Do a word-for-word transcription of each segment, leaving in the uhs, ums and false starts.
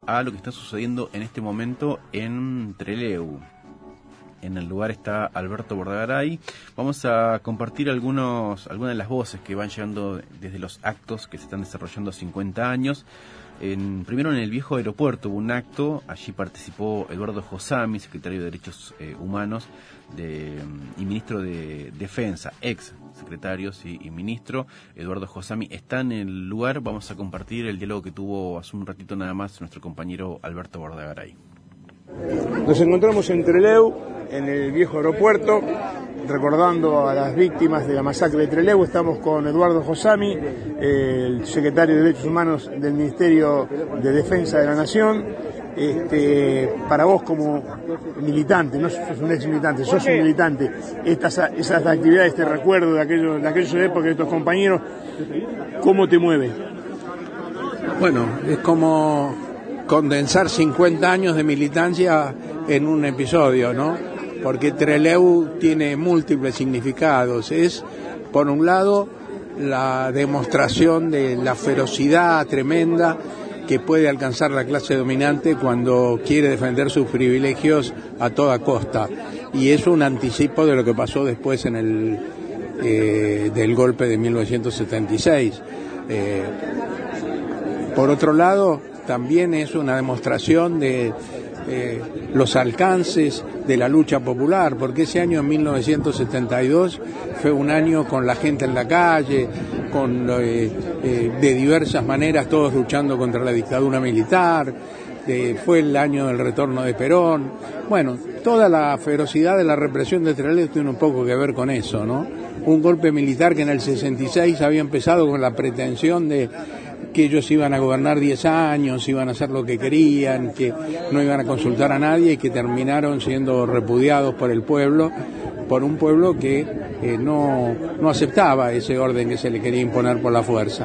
a lo que está sucediendo en este momento en Trelew. En el lugar está Alberto Bordagaray. Vamos a compartir algunos, algunas de las voces que van llegando desde los actos que se están desarrollando cincuenta años. En, primero en el viejo aeropuerto hubo un acto, allí participó Eduardo Josami, secretario de Derechos eh, Humanos de, y ministro de Defensa, ex secretario sí, y ministro. Eduardo Josami está en el lugar. Vamos a compartir el diálogo que tuvo hace un ratito nada más nuestro compañero Alberto Bordagaray. Nos encontramos en Trelew, en el viejo aeropuerto, recordando a las víctimas de la masacre de Trelew. Estamos con Eduardo Josami, el secretario de Derechos Humanos del Ministerio de Defensa de la Nación. Este, para vos como militante, no sos un ex militante, sos un militante, estas, esas actividades, este recuerdo de aquellos, de aquellas épocas de estos compañeros, ¿cómo te mueve? Bueno, es como condensar cincuenta años de militancia en un episodio, ¿no? Porque Trelew tiene múltiples significados. Es, por un lado, la demostración de la ferocidad tremenda que puede alcanzar la clase dominante cuando quiere defender sus privilegios a toda costa. Y es un anticipo de lo que pasó después en el eh, del golpe de mil novecientos setenta y seis. Eh, por otro lado, también es una demostración de eh, los alcances de la lucha popular, porque ese año, en mil novecientos setenta y dos, fue un año con la gente en la calle, con eh, eh, de diversas maneras, todos luchando contra la dictadura militar. Eh, fue el año del retorno de Perón. Bueno, toda la ferocidad de la represión de Trelew tiene un poco que ver con eso, ¿no? Un golpe militar que en el sesenta y seis había empezado con la pretensión de que ellos iban a gobernar diez años, iban a hacer lo que querían, que no iban a consultar a nadie, y que terminaron siendo repudiados por el pueblo, por un pueblo que eh, no, no aceptaba ese orden que se le quería imponer por la fuerza.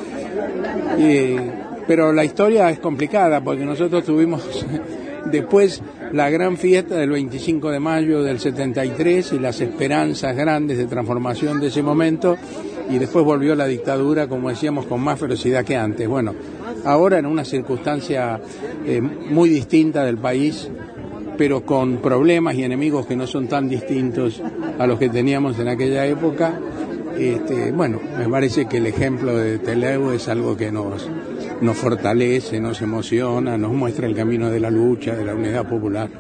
Y, pero la historia es complicada, porque nosotros tuvimos después la gran fiesta del veinticinco de mayo del setenta y tres y las esperanzas grandes de transformación de ese momento, y después volvió la dictadura, como decíamos, con más ferocidad que antes. Bueno, ahora en una circunstancia eh, muy distinta del país, pero con problemas y enemigos que no son tan distintos a los que teníamos en aquella época. Este, bueno, me parece que el ejemplo de Trelew es algo que nos, nos fortalece, nos emociona, nos muestra el camino de la lucha, de la unidad popular.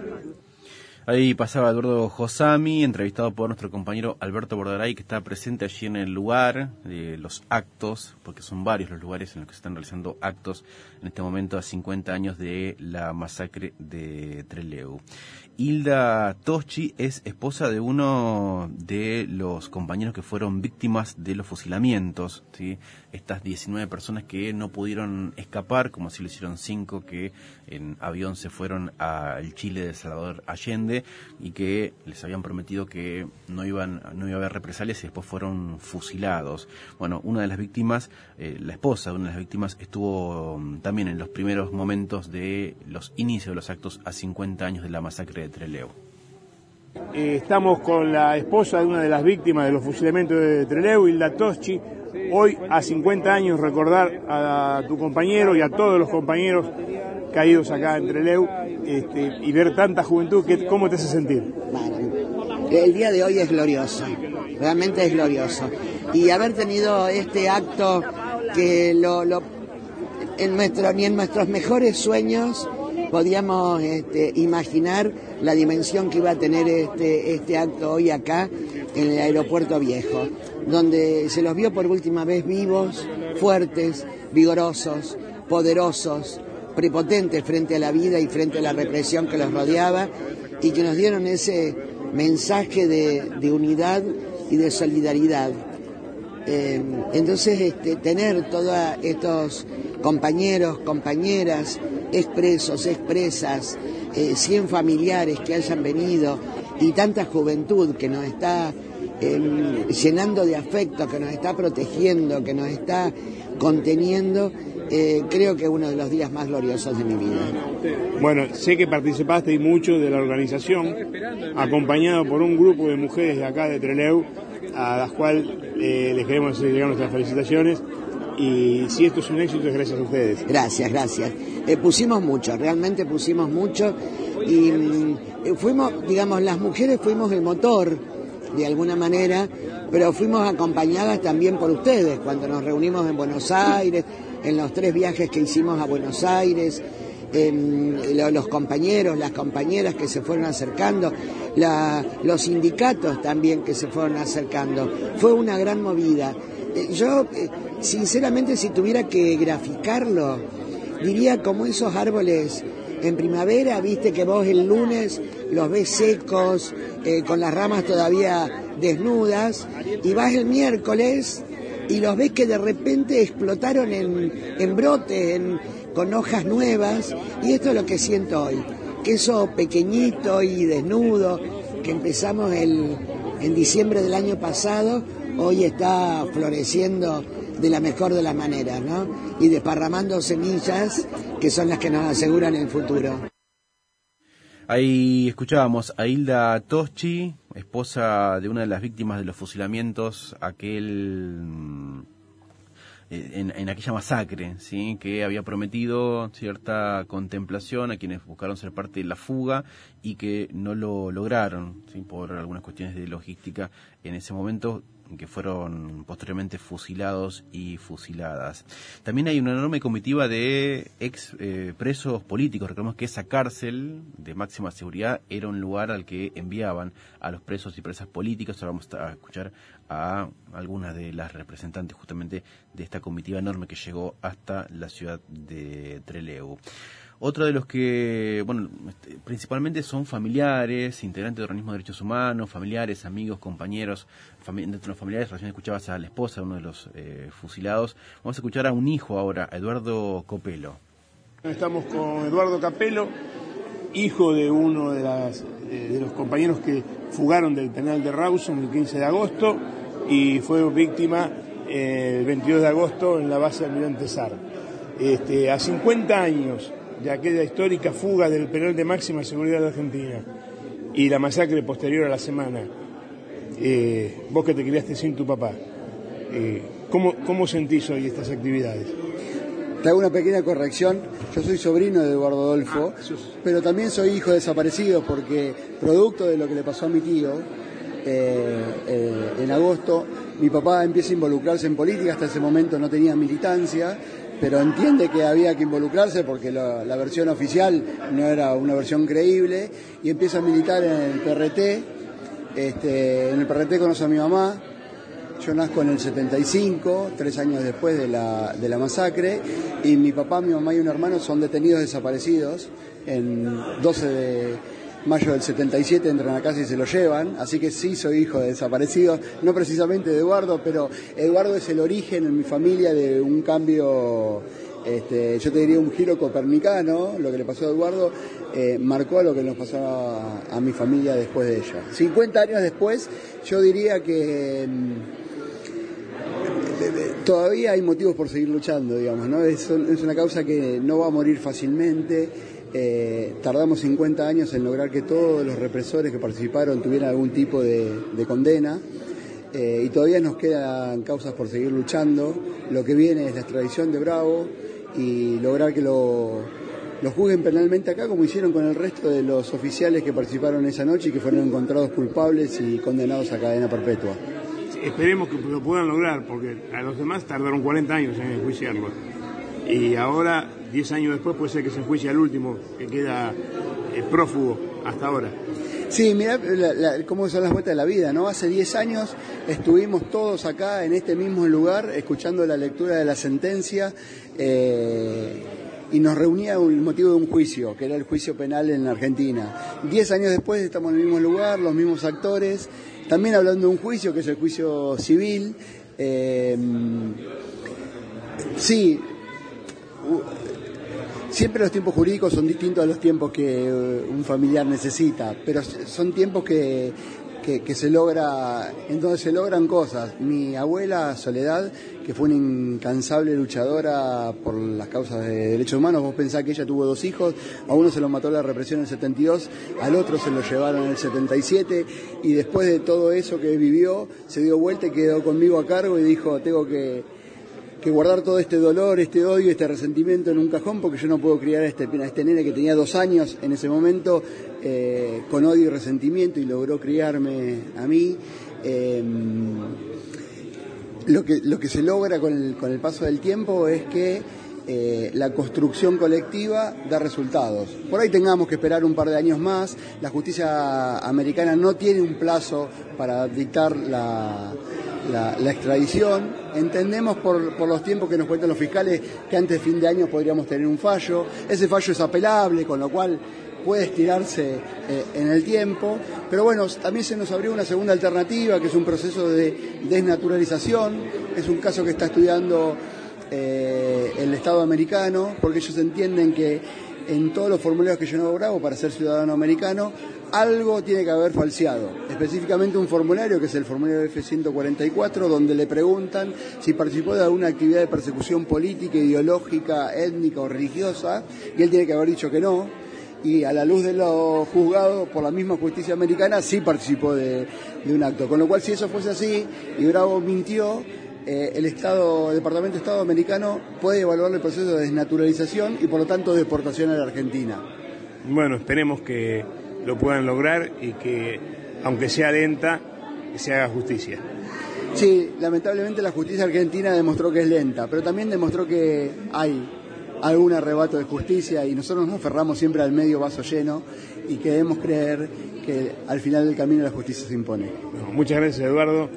Ahí pasaba Eduardo Josami, entrevistado por nuestro compañero Alberto Bordagaray, que está presente allí en el lugar de los actos, porque son varios los lugares en los que se están realizando actos en este momento a cincuenta años de la masacre de Trelew. Hilda Toschi es esposa de uno de los compañeros que fueron víctimas de los fusilamientos, ¿sí? Estas diecinueve personas que no pudieron escapar, como así lo hicieron cinco que en avión se fueron al Chile de Salvador Allende y que les habían prometido que no iban, no iba a haber represalias y después fueron fusilados. Bueno, una de las víctimas, eh, la esposa de una de las víctimas, estuvo um, también en los primeros momentos de los inicios de los actos a cincuenta años de la masacre de Trelew. Eh, estamos con la esposa de una de las víctimas de los fusilamientos de Trelew, Hilda Toschi. Hoy, a cincuenta años, recordar a tu compañero y a todos los compañeros caídos acá en Trelew, este, y ver tanta juventud, que, ¿cómo te hace sentir? Bueno, el día de hoy es glorioso, realmente es glorioso. Y haber tenido este acto que lo, lo en nuestro, ni en nuestros mejores sueños podíamos este, imaginar la dimensión que iba a tener este, este acto hoy acá en el aeropuerto viejo, donde se los vio por última vez vivos, fuertes, vigorosos, poderosos, prepotentes frente a la vida y frente a la represión que los rodeaba, y que nos dieron ese mensaje de, de unidad y de solidaridad. Eh, entonces, este, tener todos estos compañeros, compañeras, expresos, expresas, eh, cien familiares que hayan venido y tanta juventud que nos está eh, llenando de afecto, que nos está protegiendo, que nos está conteniendo, eh, creo que es uno de los días más gloriosos de mi vida. Bueno, sé que participaste y mucho de la organización, acompañado por un grupo de mujeres de acá de Trelew, a las cuales eh, les queremos llegar nuestras felicitaciones. y si esto es un éxito es gracias a ustedes. Gracias, gracias. Eh, pusimos mucho, realmente pusimos mucho y eh, fuimos, digamos, las mujeres fuimos el motor de alguna manera, pero fuimos acompañadas también por ustedes cuando nos reunimos en Buenos Aires, en los tres viajes que hicimos a Buenos Aires, en los compañeros, las compañeras que se fueron acercando, la, los sindicatos también que se fueron acercando. Fue una gran movida. Yo, sinceramente, si tuviera que graficarlo, diría como esos árboles en primavera, viste que vos el lunes los ves secos, eh, con las ramas todavía desnudas, y vas el miércoles y los ves que de repente explotaron en, en brote, en, con hojas nuevas, y esto es lo que siento hoy, que eso pequeñito y desnudo que empezamos el, en diciembre del año pasado, hoy está floreciendo de la mejor de las maneras, ¿no? Y desparramando semillas que son las que nos aseguran el futuro. Ahí escuchábamos a Hilda Toschi, esposa de una de las víctimas de los fusilamientos, aquel en, en aquella masacre, ¿sí? Que había prometido cierta contemplación a quienes buscaron ser parte de la fuga y que no lo lograron, ¿sí? Por algunas cuestiones de logística en ese momento, que fueron posteriormente fusilados y fusiladas. También hay una enorme comitiva de ex eh, presos políticos. Recordemos que esa cárcel de máxima seguridad era un lugar al que enviaban a los presos y presas políticas. Ahora vamos a escuchar a algunas de las representantes justamente de esta comitiva enorme que llegó hasta la ciudad de Trelew. Otro de los que, bueno, principalmente son familiares, integrantes de organismos de derechos humanos, familiares, amigos, compañeros. Fami- dentro de los familiares, recién escuchabas a la esposa de uno de los eh, fusilados. Vamos a escuchar a un hijo ahora, a Eduardo Copelo. Estamos con Eduardo Capelo, hijo de uno de, las, eh, de los compañeros que fugaron del penal de Rawson el quince de agosto y fue víctima eh, el veintidós de agosto en la base de Almirante Sar. Este, a cincuenta años de aquella histórica fuga del penal de máxima seguridad de Argentina y la masacre posterior a la semana, eh, vos que te criaste sin tu papá, eh, ¿cómo, ¿cómo sentís hoy estas actividades? Te hago una pequeña corrección, yo soy sobrino de Eduardo Adolfo, ah, sos... pero también soy hijo desaparecido porque producto de lo que le pasó a mi tío, eh, eh, en agosto, mi papá empieza a involucrarse en política, hasta ese momento no tenía militancia, pero entiende que había que involucrarse porque la, la versión oficial no era una versión creíble y empieza a militar en el P R T. Este, en el P R T conoce a mi mamá. Yo nazco en el setenta y cinco, tres años después de la, de la masacre, y mi papá, mi mamá y un hermano son detenidos desaparecidos. En doce de mayo del setenta y siete entran a casa y se lo llevan, así que sí soy hijo de desaparecidos, no precisamente de Eduardo, pero Eduardo es el origen en mi familia de un cambio, este, yo te diría un giro copernicano. Lo que le pasó a Eduardo eh, marcó a lo que nos pasó a, a mi familia después de ella. cincuenta años después, yo diría que mmm, todavía hay motivos por seguir luchando, digamos, ¿no? Es, es una causa que no va a morir fácilmente. Eh, tardamos cincuenta años en lograr que todos los represores que participaron tuvieran algún tipo de, de condena, eh, y todavía nos quedan causas por seguir luchando. Lo que viene es la extradición de Bravo y lograr que lo, lo juzguen penalmente acá, como hicieron con el resto de los oficiales que participaron esa noche y que fueron encontrados culpables y condenados a cadena perpetua. Esperemos que lo puedan lograr, porque a los demás tardaron cuarenta años en enjuiciarlos. Y ahora, diez años después, puede ser que se enjuicie al último, que queda eh, prófugo hasta ahora. Sí, mirá la, la, cómo son las vueltas de la vida, ¿no? Hace diez años estuvimos todos acá en este mismo lugar escuchando la lectura de la sentencia, eh, y nos reunía el motivo de un juicio, que era el juicio penal en la Argentina. Diez años después estamos en el mismo lugar, los mismos actores, también hablando de un juicio, que es el juicio civil. Eh, sí... Siempre los tiempos jurídicos son distintos a los tiempos que un familiar necesita, pero son tiempos que, que, que se logra, en donde se logran cosas. Mi abuela Soledad, que fue una incansable luchadora por las causas de derechos humanos, vos pensás que ella tuvo dos hijos, a uno se lo mató la represión en el setenta y dos, al otro se lo llevaron en el setenta y siete, y después de todo eso que vivió, se dio vuelta y quedó conmigo a cargo y dijo, tengo que... que que guardar todo este dolor, este odio, este resentimiento en un cajón, porque yo no puedo criar a este, a este nene que tenía dos años en ese momento eh, con odio y resentimiento, y logró criarme a mí. Eh, lo que, lo que se logra con el, con el paso del tiempo es que Eh, la construcción colectiva da resultados. Por ahí tengamos que esperar un par de años más. La justicia americana no tiene un plazo para dictar la, la, la extradición. Entendemos por, por los tiempos que nos cuentan los fiscales que antes de fin de año podríamos tener un fallo. Ese fallo es apelable, con lo cual puede estirarse eh, en el tiempo, pero bueno, también se nos abrió una segunda alternativa, que es un proceso de desnaturalización. Es un caso que está estudiando Eh, el Estado americano, porque ellos entienden que en todos los formularios que yo no bravo para ser ciudadano americano, algo tiene que haber falseado, específicamente un formulario que es el formulario F ciento cuarenta y cuatro, donde le preguntan si participó de alguna actividad de persecución política, ideológica, étnica o religiosa, y él tiene que haber dicho que no, y a la luz de los juzgados por la misma justicia americana sí participó de, de un acto, con lo cual si eso fuese así y Bravo mintió, Eh, el Estado, el Departamento de Estado americano puede evaluar el proceso de desnaturalización y por lo tanto deportación a la Argentina. Bueno, esperemos que lo puedan lograr y que, aunque sea lenta, que se haga justicia. Sí, lamentablemente la justicia argentina demostró que es lenta, pero también demostró que hay algún arrebato de justicia, y nosotros nos aferramos siempre al medio vaso lleno y queremos creer que al final del camino la justicia se impone. Bueno, muchas gracias, Eduardo.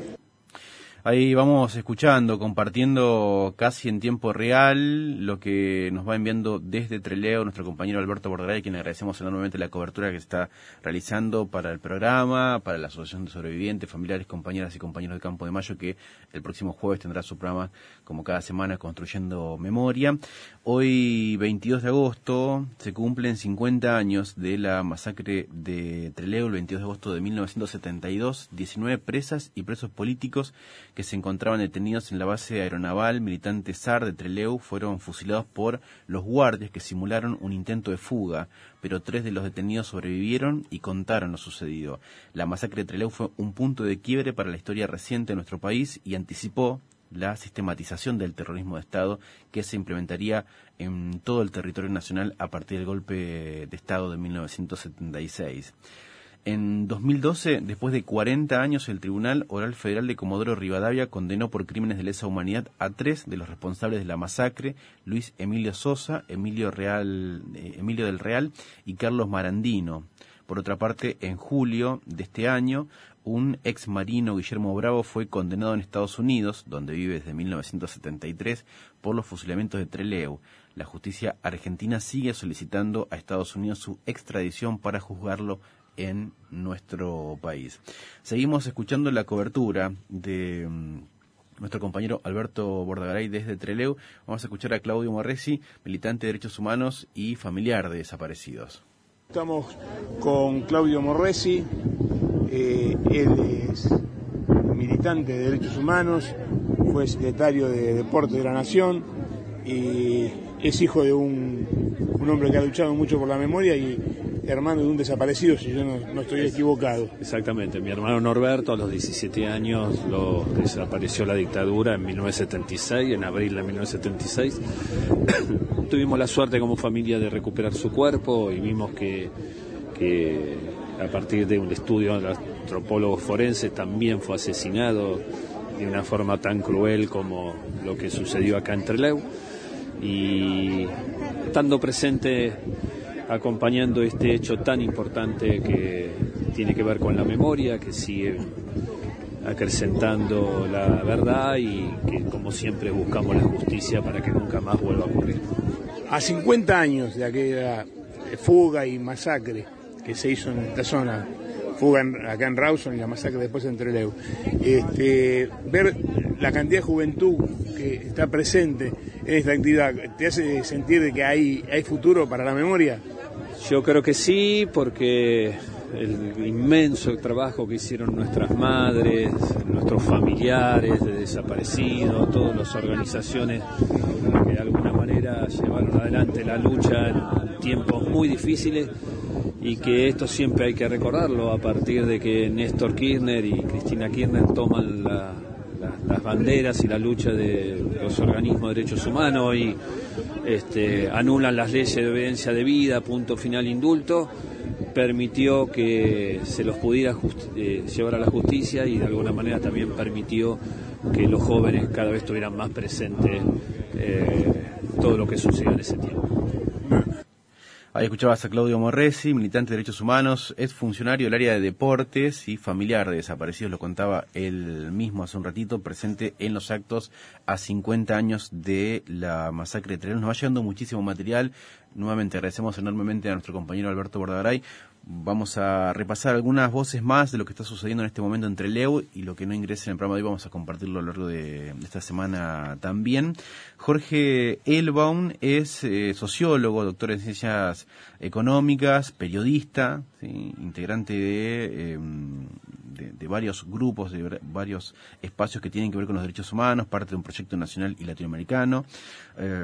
Ahí vamos escuchando, compartiendo casi en tiempo real lo que nos va enviando desde Trelew nuestro compañero Alberto Bordaray, a quien le agradecemos enormemente la cobertura que está realizando para el programa, para la Asociación de Sobrevivientes, familiares, compañeras y compañeros de Campo de Mayo, que el próximo jueves tendrá su programa, como cada semana, Construyendo Memoria. Hoy, veintidós de agosto, se cumplen cincuenta años de la masacre de Trelew, el veintidós de agosto de mil novecientos setenta y dos, diecinueve presas y presos políticos que se encontraban detenidos en la base aeronaval militante S A R de Trelew fueron fusilados por los guardias que simularon un intento de fuga, pero tres de los detenidos sobrevivieron y contaron lo sucedido. La masacre de Trelew fue un punto de quiebre para la historia reciente de nuestro país y anticipó la sistematización del terrorismo de Estado que se implementaría en todo el territorio nacional a partir del golpe de Estado de mil novecientos setenta y seis. En dos mil doce, después de cuarenta años, el Tribunal Oral Federal de Comodoro Rivadavia condenó por crímenes de lesa humanidad a tres de los responsables de la masacre: Luis Emilio Sosa, Emilio, Real, eh, Emilio del Real y Carlos Marandino. Por otra parte, en julio de este año, un ex marino, Guillermo Bravo, fue condenado en Estados Unidos, donde vive desde mil novecientos setenta y tres, por los fusilamientos de Trelew. La justicia argentina sigue solicitando a Estados Unidos su extradición para juzgarlo en nuestro país. Seguimos escuchando la cobertura de um, nuestro compañero Alberto Bordaray desde Trelew. Vamos a escuchar a Claudio Morresi, militante de derechos humanos y familiar de desaparecidos. Estamos con Claudio Morresi, eh, él es militante de derechos humanos, fue secretario de Deporte de la Nación y es hijo de un, un hombre que ha luchado mucho por la memoria y hermano de un desaparecido, si yo no, no estoy equivocado. Exactamente, mi hermano Norberto a los diecisiete años lo desapareció la dictadura en mil novecientos setenta y seis, en abril de mil novecientos setenta y seis. Tuvimos la suerte como familia de recuperar su cuerpo y vimos que, que a partir de un estudio de antropólogos forenses también fue asesinado de una forma tan cruel como lo que sucedió acá en Trelew. Y estando presente acompañando este hecho tan importante que tiene que ver con la memoria, que sigue acrecentando la verdad y que, como siempre, buscamos la justicia para que nunca más vuelva a ocurrir. A cincuenta años de aquella fuga y masacre que se hizo en esta zona, fuga en, acá en Rawson y la masacre después en Trelew, este, ver la cantidad de juventud que está presente en esta actividad, ¿te hace sentir de que hay, hay futuro para la memoria? Yo creo que sí, porque el inmenso trabajo que hicieron nuestras madres, nuestros familiares de desaparecidos, todas las organizaciones que de alguna manera llevaron adelante la lucha en tiempos muy difíciles, y que esto siempre hay que recordarlo a partir de que Néstor Kirchner y Cristina Kirchner toman la, la, las banderas y la lucha de los organismos de derechos humanos y este, anulan las leyes de obediencia debida, punto final, indulto, permitió que se los pudiera just, eh, llevar a la justicia y de alguna manera también permitió que los jóvenes cada vez tuvieran más presente eh, todo lo que sucedió en ese tiempo. Ahí escuchabas a Claudio Morresi, militante de derechos humanos, es funcionario del área de deportes y familiar de desaparecidos, lo contaba él mismo hace un ratito, presente en los actos a cincuenta años de la masacre de Trelew. Nos va llegando muchísimo material, nuevamente agradecemos enormemente a nuestro compañero Alberto Bordagaray. Vamos a repasar algunas voces más de lo que está sucediendo en este momento en Trelew y lo que no ingrese en el programa de hoy vamos a compartirlo a lo largo de, de esta semana también. Jorge Ehlbaum es eh, sociólogo, doctor en ciencias económicas, periodista, ¿sí? integrante de, eh, de, de varios grupos, de varios espacios que tienen que ver con los derechos humanos, parte de un proyecto nacional y latinoamericano. Eh,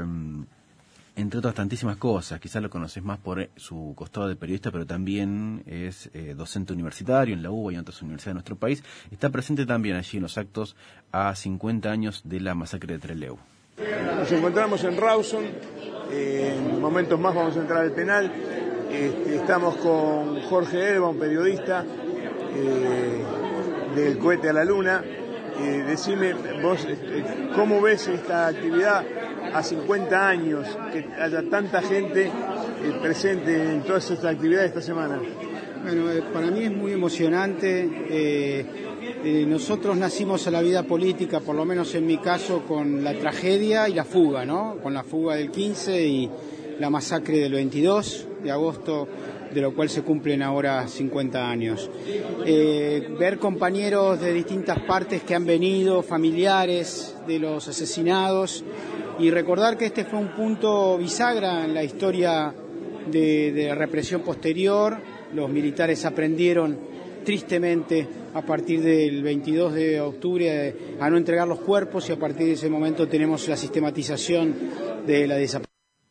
entre otras tantísimas cosas, quizás lo conoces más por su costado de periodista, pero también es eh, docente universitario en la U B A y en otras universidades de nuestro país. Está presente también allí en los actos a cincuenta años de la masacre de Trelew. Nos encontramos en Rawson, eh, en momentos más vamos a entrar al penal. Este, estamos con Jorge Ehlbaum, periodista eh, del Cohete a la Luna. Eh, decime, vos, eh, ¿cómo ves esta actividad a cincuenta años, que haya tanta gente eh, presente en todas estas actividades esta semana? Bueno, eh, para mí es muy emocionante. Eh, eh, nosotros nacimos a la vida política, por lo menos en mi caso, con la tragedia y la fuga, ¿no? Con la fuga del quince y la masacre del veintidós de agosto, de lo cual se cumplen ahora cincuenta años. Eh, ver compañeros de distintas partes que han venido, familiares de los asesinados, y recordar que este fue un punto bisagra en la historia de, de la represión posterior. Los militares aprendieron tristemente a partir del veintidós de octubre a no entregar los cuerpos y a partir de ese momento tenemos la sistematización de la desaparición.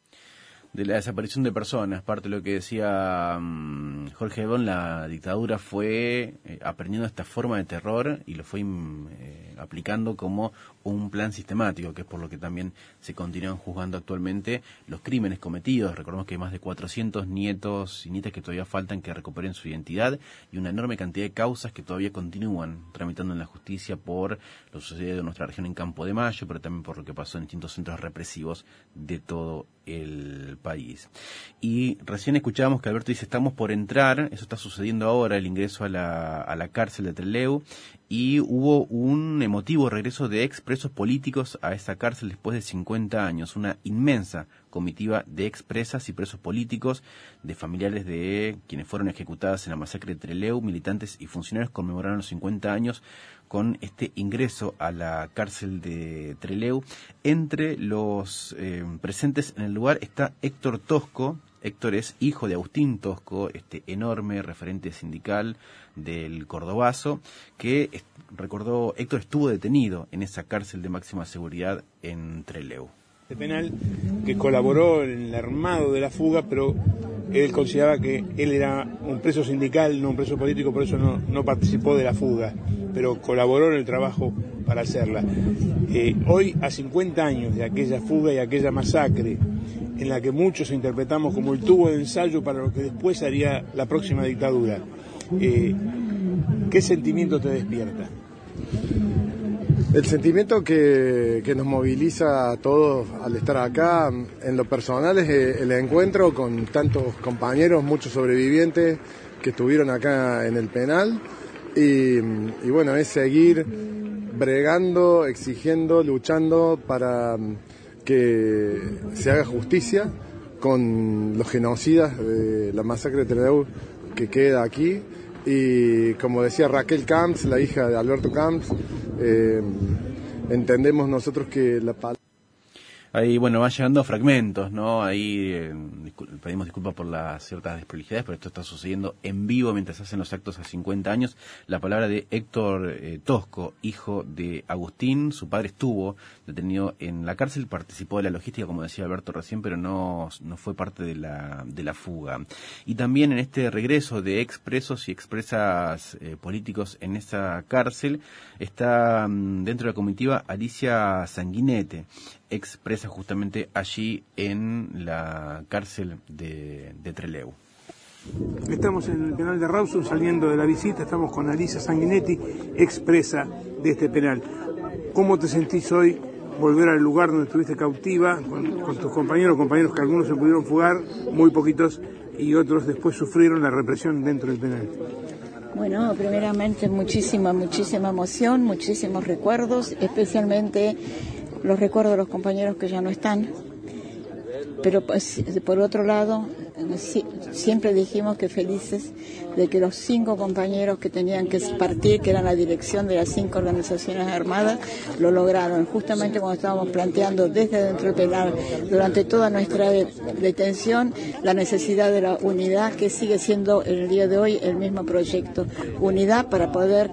De la desaparición de personas, parte de lo que decía um, Jorge Ehlbaum, la dictadura fue eh, aprendiendo esta forma de terror y lo fue eh, aplicando como un plan sistemático, que es por lo que también se continúan juzgando actualmente los crímenes cometidos. Recordemos que hay más de cuatrocientos nietos y nietas que todavía faltan que recuperen su identidad y una enorme cantidad de causas que todavía continúan tramitando en la justicia por lo sucedido en nuestra región en Campo de Mayo, pero también por lo que pasó en distintos centros represivos de todo el país. Y recién escuchábamos que Alberto dice, estamos por entrar, eso está sucediendo ahora, el ingreso a la, a la cárcel de Trelew, y hubo un emotivo regreso de expresos políticos a esta cárcel después de cincuenta años, una inmensa comitiva de expresas y presos políticos, de familiares de quienes fueron ejecutadas en la masacre de Trelew, militantes y funcionarios conmemoraron los cincuenta años con este ingreso a la cárcel de Trelew. Entre los eh, presentes en el lugar está Héctor Tosco. Héctor es hijo de Agustín Tosco, este enorme referente sindical del Cordobazo, que recordó, Héctor estuvo detenido en esa cárcel de máxima seguridad en Trelew. De penal que colaboró en el armado de la fuga, pero él consideraba que él era un preso sindical, no un preso político, por eso no, no participó de la fuga, pero colaboró en el trabajo para hacerla. Eh, hoy, a cincuenta años de aquella fuga y aquella masacre, en la que muchos interpretamos como el tubo de ensayo para lo que después haría la próxima dictadura, eh, ¿qué sentimiento te despierta? El sentimiento que, que nos moviliza a todos al estar acá, en lo personal, es el encuentro con tantos compañeros, muchos sobrevivientes que estuvieron acá en el penal, y, y bueno, es seguir bregando, exigiendo, luchando para que se haga justicia con los genocidas de la masacre de Trelew que queda aquí. Y como decía Raquel Camps, la hija de Alberto Camps, eh, entendemos nosotros que la palabra... Ahí, bueno, van llegando fragmentos, ¿no? Ahí eh, discul pedimos disculpas por las ciertas desprolijidades, pero esto está sucediendo en vivo mientras hacen los actos a cincuenta años. La palabra de Héctor eh, Tosco, hijo de Agustín. Su padre estuvo detenido en la cárcel, participó de la logística, como decía Alberto recién, pero no, no fue parte de la, de la fuga. Y también en este regreso de expresos y expresas eh, políticos en esa cárcel está mm, dentro de la comitiva Alicia Sanguinete, expresa justamente allí en la cárcel de, de Trelew. Estamos en el penal de Rawson saliendo de la visita, estamos con Alicia Sanguinetti, expresa de este penal. ¿Cómo te sentís hoy volver al lugar donde estuviste cautiva con, con tus compañeros, compañeros que algunos se pudieron fugar, muy poquitos, y otros después sufrieron la represión dentro del penal? Bueno, primeramente muchísima, muchísima emoción, muchísimos recuerdos, especialmente los recuerdos de los compañeros que ya no están, pero pues, por otro lado, sí, siempre dijimos que felices de que los cinco compañeros que tenían que partir, que eran la dirección de las cinco organizaciones armadas, lo lograron. Justamente cuando estábamos planteando desde dentro del penal, durante toda nuestra de, detención, la necesidad de la unidad, que sigue siendo en el día de hoy el mismo proyecto. Unidad para poder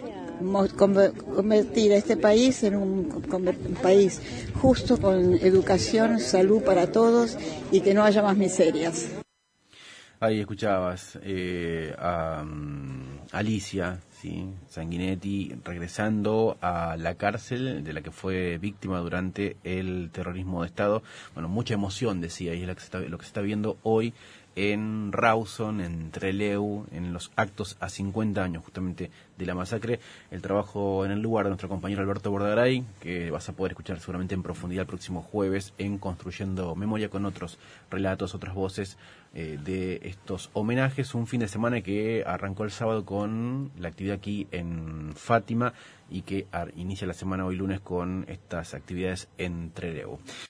convertir a este país en un, un país justo, con educación, salud para todos y que no haya más miserias. Ahí escuchabas eh, a um, Alicia, ¿sí? Sanguinetti, regresando a la cárcel de la que fue víctima durante el terrorismo de Estado. Bueno, mucha emoción, decía, y es lo que se está, lo que se está viendo hoy en Rawson, en Trelew, en los actos a cincuenta años justamente de la masacre. El trabajo en el lugar de nuestro compañero Alberto Bordaray, que vas a poder escuchar seguramente en profundidad el próximo jueves en Construyendo Memoria, con otros relatos, otras voces eh, de estos homenajes. Un fin de semana que arrancó el sábado con la actividad aquí en Fátima y que inicia la semana hoy lunes con estas actividades en Trelew.